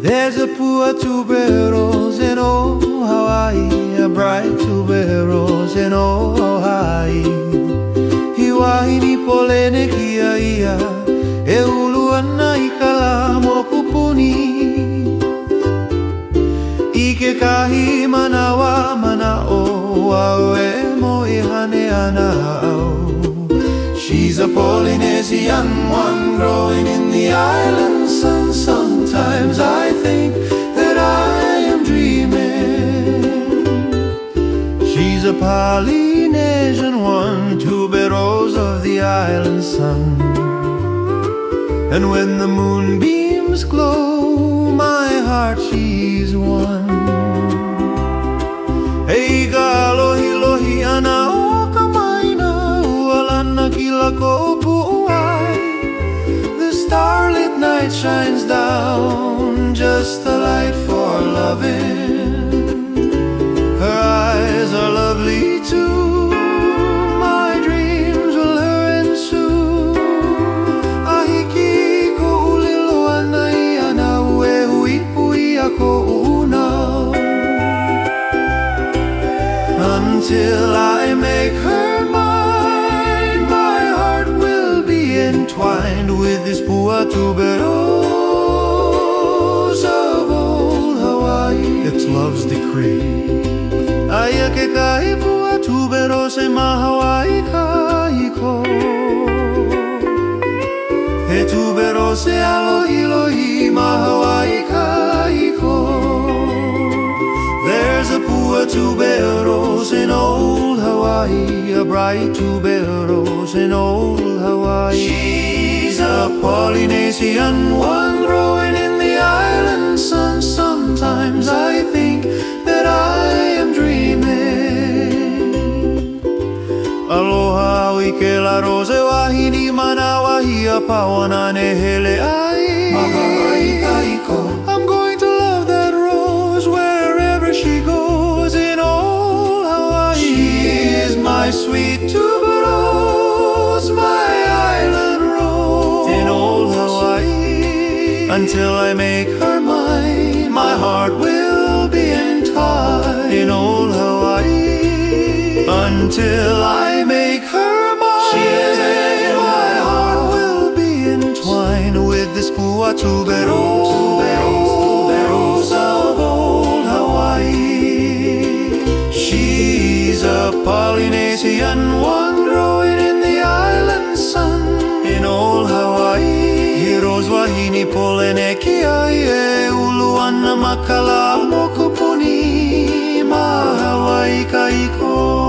There's a poor tuberose in old Hawaii, a bright tuberose in old Hawaii. Hiwahi ni polene kia ia, e ulu ana I ka mokupuni. I ke kahi manawa manao, au e mo I hane ana au. She's a Polynesian one growing in the island sun. Sometimes I think that I am dreaming. She's a Polynesian one, tuberose of the island sun. And when the moonbeams glow, my heart she's one. Hey ka lohi lohi ana o ka maina, ualana kila ko pu'uai. The starlit night shines down, just the light for loving. Her eyes are lovely too, my dreams will her ensue. Ahiki ko ulilo anai ana ue hui hui ako unau. Until I make her mine, my heart will be entwined with this pua tuberose of old Hawaii. It's love's decree. Aia ke kai pua tuberose ma Hawaii kahiko. He tuberose alohi lohi ma Hawaii kahiko. There's a pua tuberose in old Hawaii, a bright tuberose in old Hawaii. She's a Polynesian one growing in the island sun. Sometimes I think that I am dreaming. Aloha ui ke la rose wahini manawa hia pawana ne hele ai. Mahai kaiko. I'm going to love that rose wherever she goes in old Hawaii. She is my sweet tuberose, my island rose in old Hawaii. Until I make her mine, my heart will be entwined in old Hawaii. Until I make her mine, my heart will be entwined with this pua tuberose of old Hawaii. She's a Polynesian one growing in the island sun in old Hawaii. Heroes wahini polene kia e ulu ana makala mokupuni ma Hawaii kaiko.